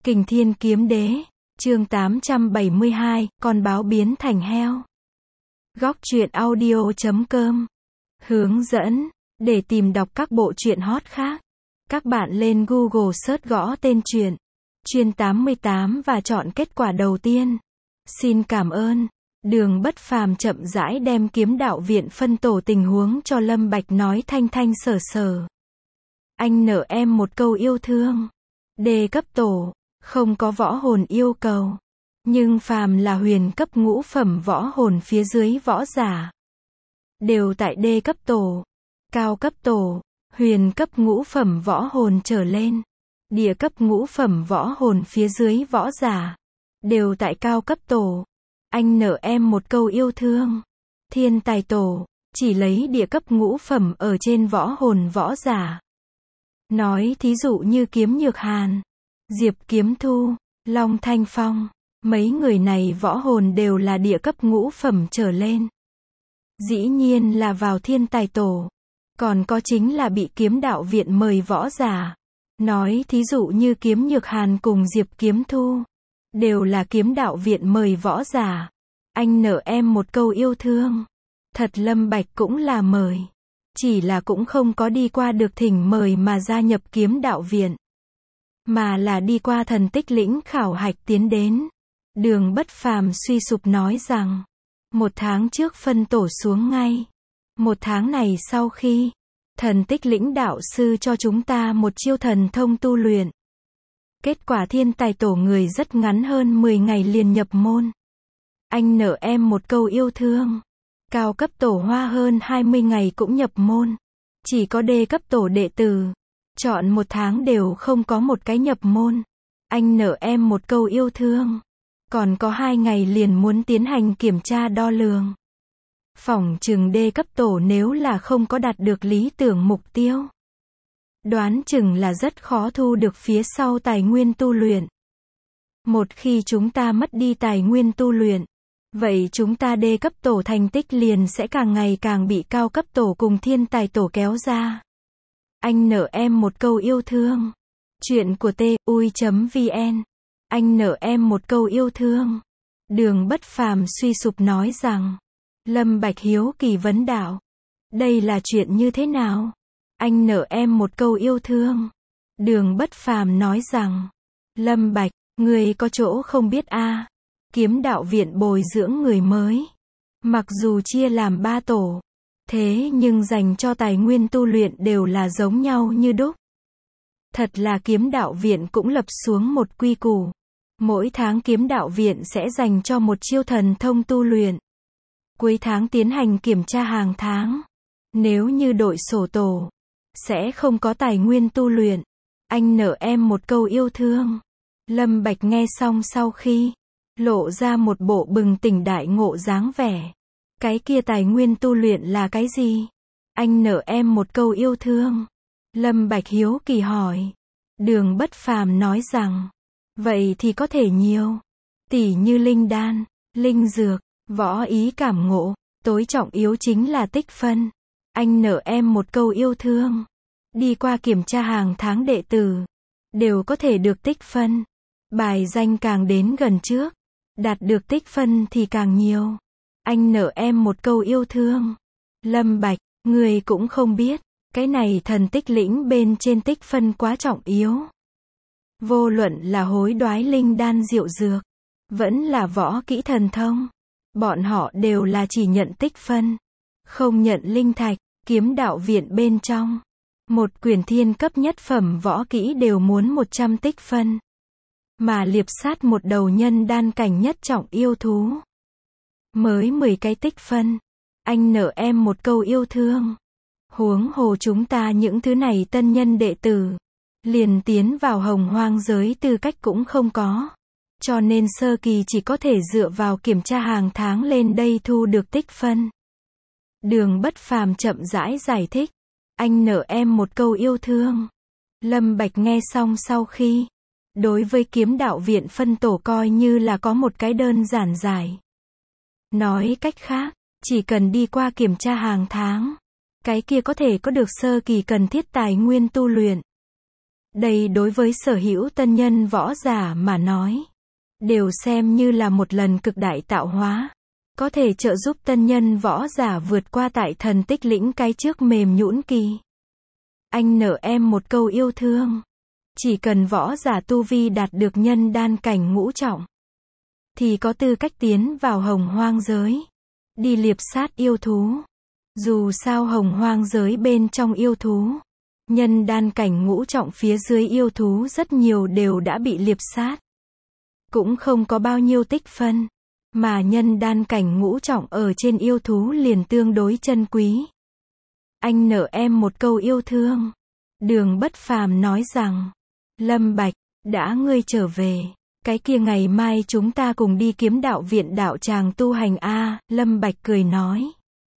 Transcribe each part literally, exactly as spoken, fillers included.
Kình Thiên Kiếm Đế, chương tám trăm bảy mươi hai, con báo biến thành heo. Góc truyện audio chấm com. Hướng dẫn, để tìm đọc các bộ truyện hot khác, các bạn lên Google search gõ tên truyện, Truyện tám mươi tám và chọn kết quả đầu tiên. Xin cảm ơn. Đường Bất Phàm chậm rãi đem Kiếm Đạo Viện phân tổ tình huống cho Lâm Bạch nói thanh thanh sở sở. Anh nợ em một câu yêu thương. Đề cấp tổ, không có võ hồn yêu cầu. Nhưng phàm là huyền cấp ngũ phẩm võ hồn phía dưới võ giả, đều tại đê cấp tổ, cao cấp tổ, huyền cấp ngũ phẩm võ hồn trở lên, địa cấp ngũ phẩm võ hồn phía dưới võ giả, đều tại cao cấp tổ. Anh nợ em một câu yêu thương. Thiên tài tổ, chỉ lấy địa cấp ngũ phẩm ở trên võ hồn võ giả. Nói thí dụ như Kiếm Nhược Hàn, Diệp Kiếm Thu, Long Thanh Phong, mấy người này võ hồn đều là địa cấp ngũ phẩm trở lên. Dĩ nhiên là vào thiên tài tổ. Còn có chính là bị Kiếm Đạo Viện mời võ giả. Nói thí dụ như Kiếm Nhược Hàn cùng Diệp Kiếm Thu, đều là Kiếm Đạo Viện mời võ giả. Anh nợ em một câu yêu thương. Thật Lâm Bạch cũng là mời, chỉ là cũng không có đi qua được thỉnh mời mà gia nhập Kiếm Đạo Viện, mà là đi qua thần tích lĩnh khảo hạch tiến đến. Đường Bất Phàm suy sụp nói rằng, một tháng trước phân tổ xuống ngay. Một tháng này sau khi, thần tích lĩnh đạo sư cho chúng ta một chiêu thần thông tu luyện. Kết quả thiên tài tổ người rất ngắn hơn mười ngày liền nhập môn. Anh nợ em một câu yêu thương. Cao cấp tổ hoa hơn hai mươi ngày cũng nhập môn. Chỉ có đê cấp tổ đệ tử, chọn một tháng đều không có một cái nhập môn. Anh nợ em một câu yêu thương. Còn có hai ngày liền muốn tiến hành kiểm tra đo lường. Phỏng chừng đê cấp tổ nếu là không có đạt được lý tưởng mục tiêu, đoán chừng là rất khó thu được phía sau tài nguyên tu luyện. Một khi chúng ta mất đi tài nguyên tu luyện, vậy chúng ta đê cấp tổ thành tích liền sẽ càng ngày càng bị cao cấp tổ cùng thiên tài tổ kéo ra. Anh nợ em một câu yêu thương. Chuyện của T U I chấm V N. Anh nợ em một câu yêu thương. Đường Bất Phàm suy sụp nói rằng, Lâm Bạch hiếu kỳ vấn đạo, đây là chuyện như thế nào? Anh nợ em một câu yêu thương. Đường Bất Phàm nói rằng, Lâm Bạch, người có chỗ không biết a, à? Kiếm Đạo Viện bồi dưỡng người mới, mặc dù chia làm ba tổ, thế nhưng dành cho tài nguyên tu luyện đều là giống nhau như đúc. Thật là Kiếm Đạo Viện cũng lập xuống một quy củ. Mỗi tháng Kiếm Đạo Viện sẽ dành cho một chiêu thần thông tu luyện. Cuối tháng tiến hành kiểm tra hàng tháng. Nếu như đội sổ tổ, sẽ không có tài nguyên tu luyện. Anh nợ em một câu yêu thương. Lâm Bạch nghe xong sau khi, lộ ra một bộ bừng tỉnh đại ngộ dáng vẻ. Cái kia tài nguyên tu luyện là cái gì? Anh nợ em một câu yêu thương. Lâm Bạch hiếu kỳ hỏi. Đường Bất Phàm nói rằng, vậy thì có thể nhiều. Tỉ như linh đan, linh dược, võ ý cảm ngộ, tối trọng yếu chính là tích phân. Anh nợ em một câu yêu thương. Đi qua kiểm tra hàng tháng đệ tử, đều có thể được tích phân. Bài danh càng đến gần trước, đạt được tích phân thì càng nhiều. Anh nợ em một câu yêu thương. Lâm Bạch, người cũng không biết, cái này thần tích lĩnh bên trên tích phân quá trọng yếu. Vô luận là hối đoái linh đan diệu dược, vẫn là võ kỹ thần thông, bọn họ đều là chỉ nhận tích phân, không nhận linh thạch. Kiếm Đạo Viện bên trong, một quyển thiên cấp nhất phẩm võ kỹ đều muốn một trăm tích phân. Mà liệp sát một đầu nhân đan cảnh nhất trọng yêu thú, mới mười cái tích phân. Anh nợ em một câu yêu thương. Huống hồ chúng ta những thứ này tân nhân đệ tử, liền tiến vào hồng hoang giới tư cách cũng không có. Cho nên sơ kỳ chỉ có thể dựa vào kiểm tra hàng tháng lên đây thu được tích phân. Đường Bất Phàm chậm rãi giải thích. Anh nợ em một câu yêu thương. Lâm Bạch nghe xong sau khi, đối với Kiếm Đạo Viện phân tổ coi như là có một cái đơn giản giải. Nói cách khác, chỉ cần đi qua kiểm tra hàng tháng, cái kia có thể có được sơ kỳ cần thiết tài nguyên tu luyện. Đây đối với sở hữu tân nhân võ giả mà nói, đều xem như là một lần cực đại tạo hóa. Có thể trợ giúp tân nhân võ giả vượt qua tại thần tích lĩnh cái trước mềm nhũn kỳ. Anh nợ em một câu yêu thương. Chỉ cần võ giả tu vi đạt được nhân đan cảnh ngũ trọng, thì có tư cách tiến vào hồng hoang giới. Đi liệp sát yêu thú. Dù sao hồng hoang giới bên trong yêu thú, nhân đan cảnh ngũ trọng phía dưới yêu thú rất nhiều đều đã bị liệp sát. Cũng không có bao nhiêu tích phân. Mà nhân đan cảnh ngũ trọng ở trên yêu thú liền tương đối chân quý. Anh nợ em một câu yêu thương. Đường Bất Phàm nói rằng, Lâm Bạch, đã ngươi trở về, cái kia ngày mai chúng ta cùng đi kiếm đạo viện đạo tràng tu hành a. Lâm Bạch cười nói.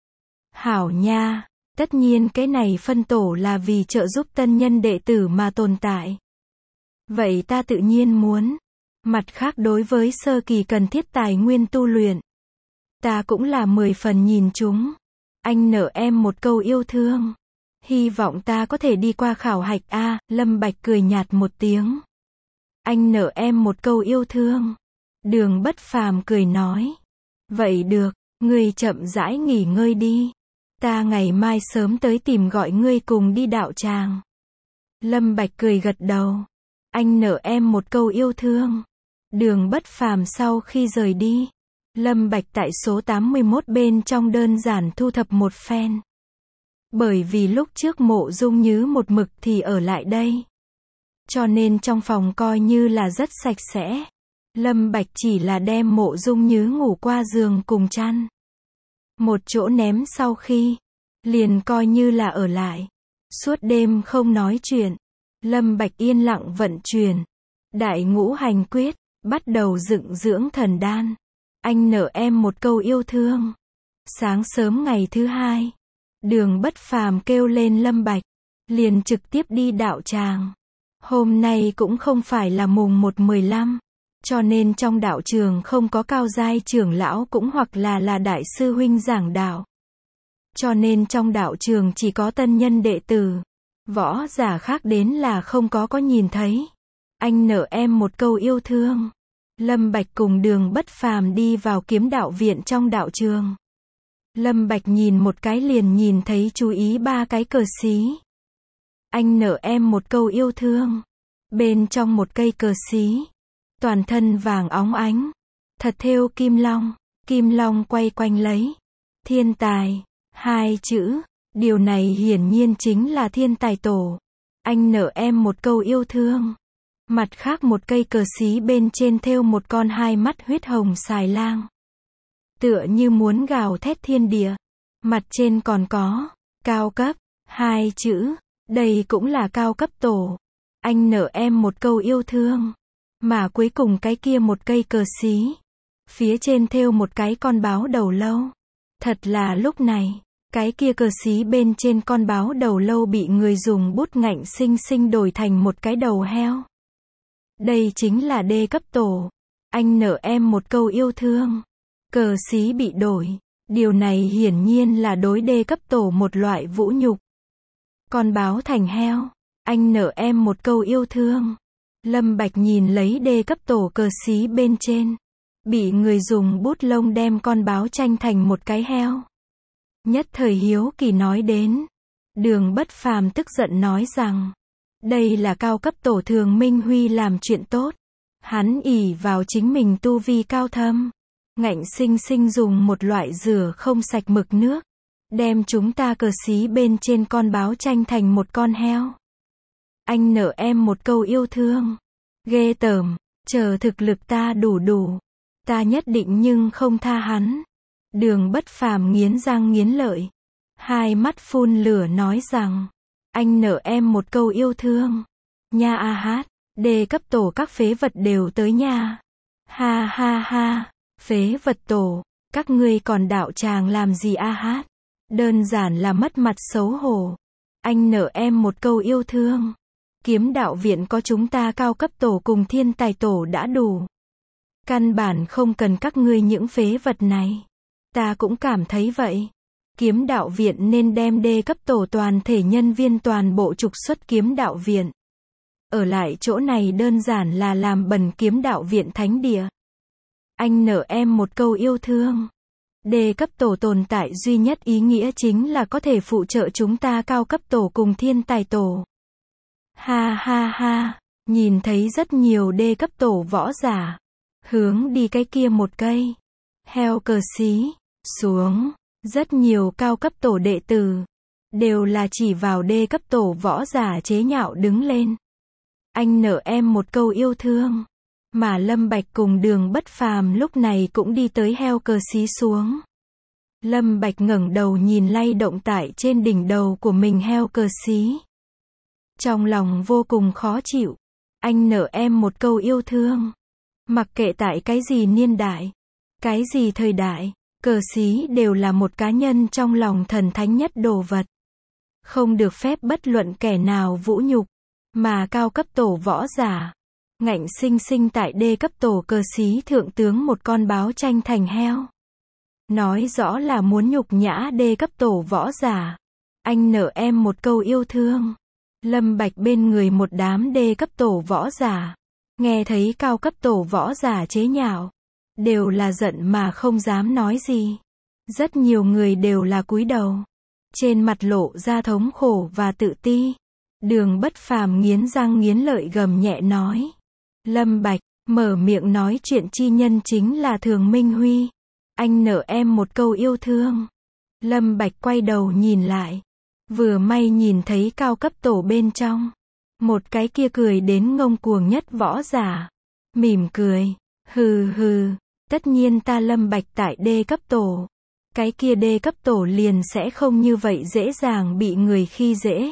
Hảo nha, tất nhiên cái này phân tổ là vì trợ giúp tân nhân đệ tử mà tồn tại. Vậy ta tự nhiên muốn. Mặt khác đối với sơ kỳ cần thiết tài nguyên tu luyện, ta cũng là mười phần nhìn chúng. Anh nợ em một câu yêu thương. Hy vọng ta có thể đi qua khảo hạch a. Lâm Bạch cười nhạt một tiếng. Anh nợ em một câu yêu thương. Đường Bất Phàm cười nói. Vậy được, ngươi chậm rãi nghỉ ngơi đi. Ta ngày mai sớm tới tìm gọi ngươi cùng đi đạo tràng. Lâm Bạch cười gật đầu. Anh nợ em một câu yêu thương. Đường Bất Phàm sau khi rời đi, Lâm Bạch tại số tám mươi mốt bên trong đơn giản thu thập một phen. Bởi vì lúc trước Mộ Dung Nhứ một mực thì ở lại đây, cho nên trong phòng coi như là rất sạch sẽ. Lâm Bạch chỉ là đem Mộ Dung Nhứ ngủ qua giường cùng chăn, một chỗ ném sau khi, liền coi như là ở lại. Suốt đêm không nói chuyện, Lâm Bạch yên lặng vận chuyển Đại Ngũ Hành Quyết, bắt đầu dựng dưỡng thần đan. Anh nợ em một câu yêu thương. Sáng sớm ngày thứ hai, Đường Bất Phàm kêu lên Lâm Bạch, liền trực tiếp đi đạo tràng. Hôm nay cũng không phải là mùng một mười lăm, cho nên trong đạo trường không có cao giai trưởng lão cũng hoặc là là đại sư huynh giảng đạo. Cho nên trong đạo trường chỉ có tân nhân đệ tử, võ giả khác đến là không có có nhìn thấy. Anh nợ em một câu yêu thương. Lâm Bạch cùng Đường Bất Phàm đi vào kiếm đạo viện trong đạo trường. Lâm Bạch nhìn một cái liền nhìn thấy chú ý ba cái cờ xí. Anh nợ em một câu yêu thương. Bên trong một cây cờ xí, toàn thân vàng óng ánh, thật thêu kim long, kim long quay quanh lấy thiên tài, hai chữ. Điều này hiển nhiên chính là thiên tài tổ. Anh nợ em một câu yêu thương. Mặt khác một cây cờ xí bên trên thêu một con hai mắt huyết hồng xài lang, tựa như muốn gào thét thiên địa. Mặt trên còn có cao cấp hai chữ. Đây cũng là cao cấp tổ. Anh nợ em một câu yêu thương. Mà cuối cùng cái kia một cây cờ xí, phía trên thêu một cái con báo đầu lâu. Thật là lúc này, cái kia cờ xí bên trên con báo đầu lâu bị người dùng bút ngạnh xinh xinh đổi thành một cái đầu heo. Đây chính là đê cấp tổ. Anh nợ em một câu yêu thương. Cờ xí bị đổi. Điều này hiển nhiên là đối đê cấp tổ một loại vũ nhục. Con báo thành heo. Anh nợ em một câu yêu thương. Lâm Bạch nhìn lấy đê cấp tổ cờ xí bên trên, bị người dùng bút lông đem con báo tranh thành một cái heo. Nhất thời hiếu kỳ nói đến. Đường Bất Phàm tức giận nói rằng, đây là cao cấp tổ Thường Minh Huy làm chuyện tốt. Hắn ỷ vào chính mình tu vi cao thâm, ngạnh sinh sinh dùng một loại rửa không sạch mực nước, đem chúng ta cờ xí bên trên con báo tranh thành một con heo. Anh nợ em một câu yêu thương. Ghê tởm, chờ thực lực ta đủ đủ, ta nhất định nhưng không tha hắn. Đường Bất Phàm nghiến răng nghiến lợi, hai mắt phun lửa nói rằng, anh nợ em một câu yêu thương. Nha a hát, đề cấp tổ các phế vật đều tới nha. Ha ha ha, phế vật tổ, các ngươi còn đạo tràng làm gì a hát? Đơn giản là mất mặt xấu hổ. Anh nợ em một câu yêu thương. Kiếm đạo viện có chúng ta cao cấp tổ cùng thiên tài tổ đã đủ. Căn bản không cần các ngươi những phế vật này. Ta cũng cảm thấy vậy. Kiếm đạo viện nên đem đê cấp tổ toàn thể nhân viên toàn bộ trục xuất kiếm đạo viện. Ở lại chỗ này đơn giản là làm bẩn kiếm đạo viện thánh địa. Anh nợ em một câu yêu thương. Đề cấp tổ tồn tại duy nhất ý nghĩa chính là có thể phụ trợ chúng ta cao cấp tổ cùng thiên tài tổ. Ha ha ha, nhìn thấy rất nhiều đê cấp tổ võ giả. Hướng đi cái kia một cây. Heo cờ xí. Xuống. Rất nhiều cao cấp tổ đệ tử. Đều là chỉ vào đê cấp tổ võ giả chế nhạo đứng lên. Anh nợ em một câu yêu thương. Mà Lâm Bạch cùng Đường Bất Phàm lúc này cũng đi tới heo cờ xí xuống. Lâm Bạch ngẩng đầu nhìn lay động tại trên đỉnh đầu của mình heo cờ xí. Trong lòng vô cùng khó chịu. Anh nợ em một câu yêu thương. Mặc kệ tại cái gì niên đại, cái gì thời đại, cờ xí đều là một cá nhân trong lòng thần thánh nhất đồ vật. Không được phép bất luận kẻ nào vũ nhục. Mà cao cấp tổ võ giả, ngạnh sinh sinh tại đê cấp tổ cờ xí thượng tướng một con báo tranh thành heo. Nói rõ là muốn nhục nhã đê cấp tổ võ giả. Anh nợ em một câu yêu thương. Lâm Bạch bên người một đám đê cấp tổ võ giả. Nghe thấy cao cấp tổ võ giả chế nhạo. Đều là giận mà không dám nói gì. Rất nhiều người đều là cúi đầu. Trên mặt lộ ra thống khổ và tự ti. Đường Bất Phàm nghiến răng nghiến lợi gầm nhẹ nói. Lâm Bạch, mở miệng nói chuyện chi nhân chính là Thường Minh Huy. Anh nợ em một câu yêu thương. Lâm Bạch quay đầu nhìn lại. Vừa may nhìn thấy cao cấp tổ bên trong. Một cái kia cười đến ngông cuồng nhất võ giả. Mỉm cười. Hừ hừ. Tất nhiên ta Lâm Bạch tại đê cấp tổ. Cái kia đê cấp tổ liền sẽ không như vậy dễ dàng bị người khi dễ.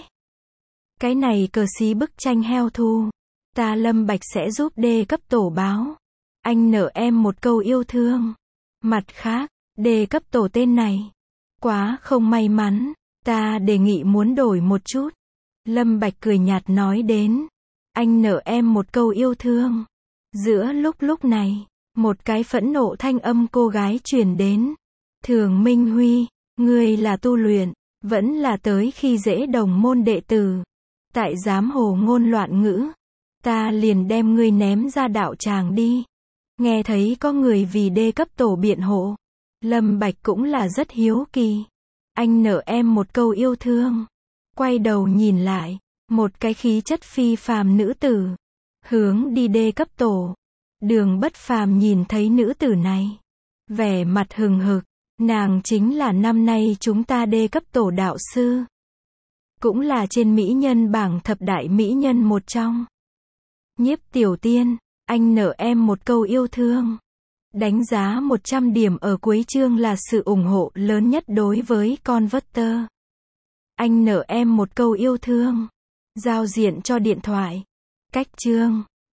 Cái này cờ xí bức tranh heo thu. Ta Lâm Bạch sẽ giúp đê cấp tổ báo. Anh nợ em một câu yêu thương. Mặt khác, đê cấp tổ tên này. Quá không may mắn. Ta đề nghị muốn đổi một chút. Lâm Bạch cười nhạt nói đến. Anh nợ em một câu yêu thương. Giữa lúc lúc này, một cái phẫn nộ thanh âm cô gái truyền đến. Thường Minh Huy, ngươi là tu luyện, vẫn là tới khi dễ đồng môn đệ tử. Tại dám hồ ngôn loạn ngữ. Ta liền đem ngươi ném ra đạo tràng đi. Nghe thấy có người vì đê cấp tổ biện hộ. Lâm Bạch cũng là rất hiếu kỳ. Anh nợ em một câu yêu thương. Quay đầu nhìn lại. Một cái khí chất phi phàm nữ tử. Hướng đi đê cấp tổ. Đường Bất Phàm nhìn thấy nữ tử này. Vẻ mặt hừng hực. Nàng chính là năm nay chúng ta đê cấp tổ đạo sư. Cũng là trên mỹ nhân bảng thập đại mỹ nhân một trong. Nhiếp Tiểu Tiên, anh nợ em một câu yêu thương. Đánh giá một trăm điểm ở cuối chương là sự ủng hộ lớn nhất đối với Converter. Anh nợ em một câu yêu thương. Giao diện cho điện thoại. Cách chương.